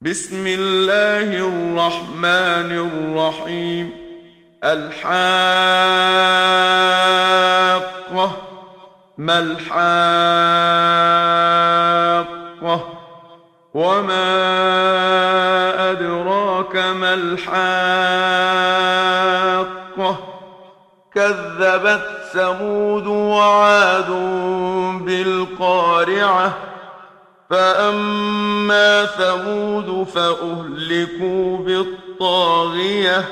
بسم الله الرحمن الرحيم. الحاقة. ما الحاقة؟ وما أدراك ما الحاقة؟ كذبت ثمود وعاد بالقارعة. فأما ثمود فأهلكوا بالطاغية،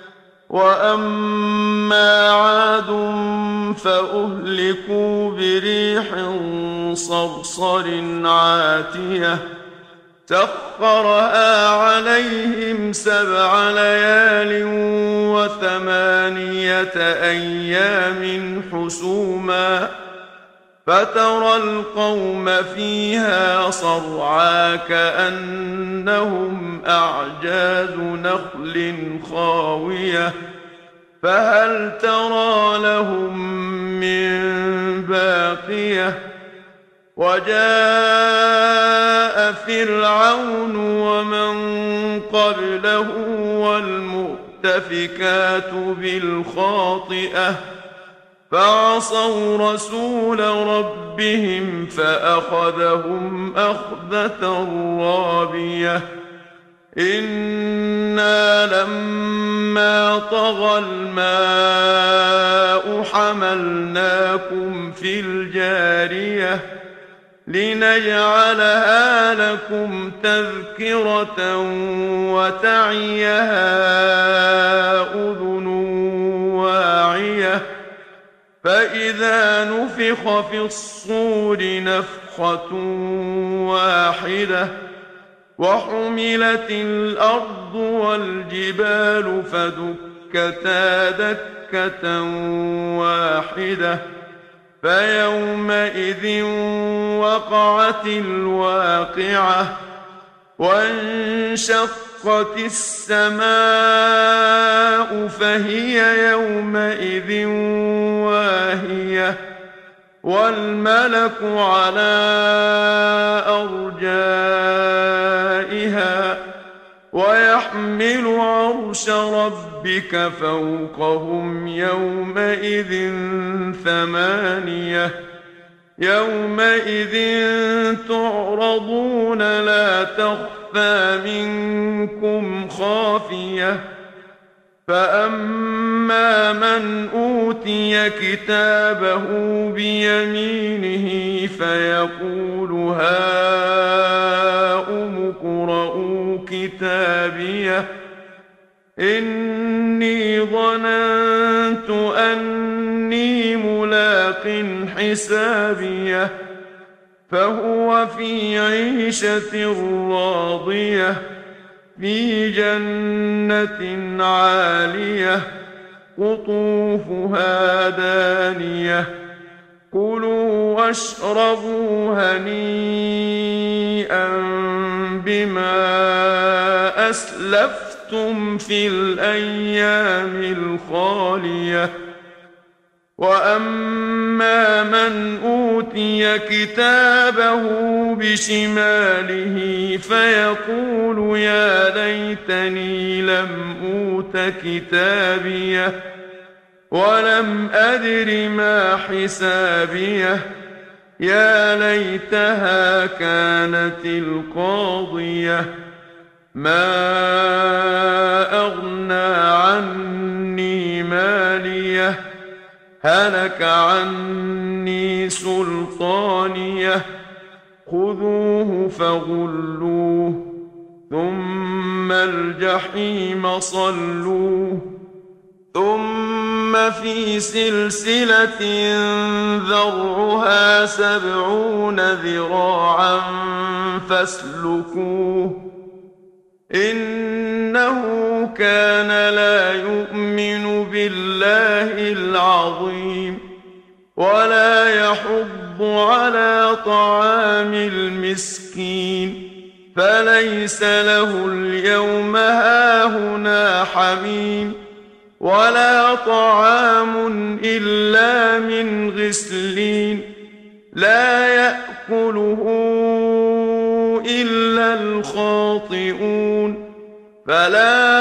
وأما عاد فأهلكوا بريح صرصر عاتية سخرها عليهم 7 ليال و8 أيام حسوما، فترى القوم فيها صرعى كأنهم أعجاز نخل خاوية، فهل ترى لهم من باقية؟ وجاء فرعون ومن قبله والمؤتفكات بالخاطئة، فعصوا رسول ربهم فأخذهم أخذة رابية. إنا لما طغى الماء حملناكم في الجارية لنجعلها لكم تذكرة وتعيها أذن واعية. فإذا نفخ في الصور نفخة واحدة وحملت الأرض والجبال فدكتا دكة واحدة، فيومئذ وقعت الواقعة. وانشقت السماء فهي يومئذ واهية، والملك على أرجائها، ويحمل عرش ربك فوقهم يومئذ 8. يومئذ تعرضون لا تخفى منكم خافية. فأما من أوتي كتابه بيمينه فيقول هاؤم اقرءوا كتابيه إني ظننت أني ملاق حسابيه، فهو في عيشة راضية في جنة عالية قطوفها دانية. كلوا واشربوا هنيئا بما أسلفتم في الأيام الخالية. وأما من أوتي كتابه بشماله فيقول يا ليتني لم أوت كتابيه ولم أدر ما حسابيه، يا ليتها كانت القاضية. ما أغنى عني ماليه هلك عني سلطانيه. خذوه فغلوه ثم الجحيم صلوه، ثم في سلسلة ذرعها 70 ذراعا فاسلكوه. إنه كان لا يؤمن بالله العظيم ولا يحض على طعام المسكين، فليس له اليوم هاهنا حميم ولا طعام إلا من غسلين لا يأكله إلا الخاطئون فلا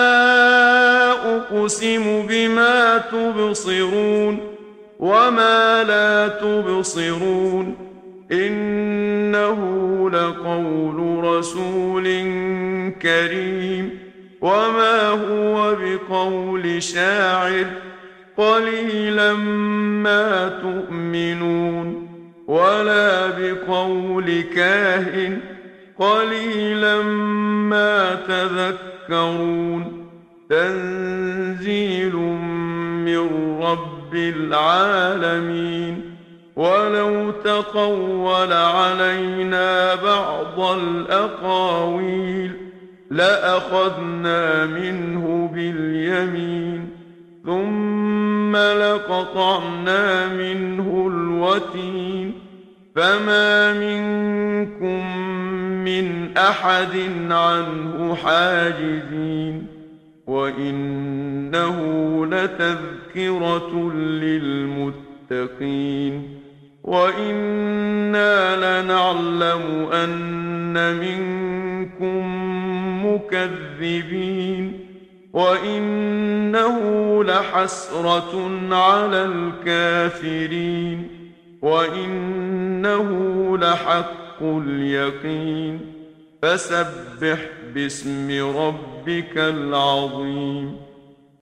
أقسم بما تبصرون وما لا تبصرون إنه لقول رسول كريم وما هو بقول شاعر قليلا ما تؤمنون ولا بقول كاهن قليلا ما تذكرون تنزيل من رب العالمين ولو تقول علينا بعض الأقاويل لأخذنا منه باليمين ثم لقطعنا منه الوتين فما منكم من أحد عنه حاجزين وإنه لتذكرة للمتقين وإنا لنعلم أن منكم مكذبين وإنه لحسرة على الكافرين وإنه لحق اليقين فسبح باسم ربك العظيم